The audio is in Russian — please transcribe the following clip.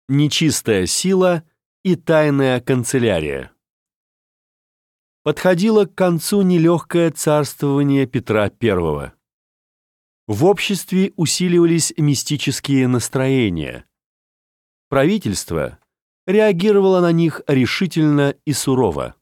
Нечистая сила и тайная канцелярия. Подходило к концу нелегкое царствование Петра I. В обществе усиливались мистические настроения. Правительство реагировало на них решительно и сурово.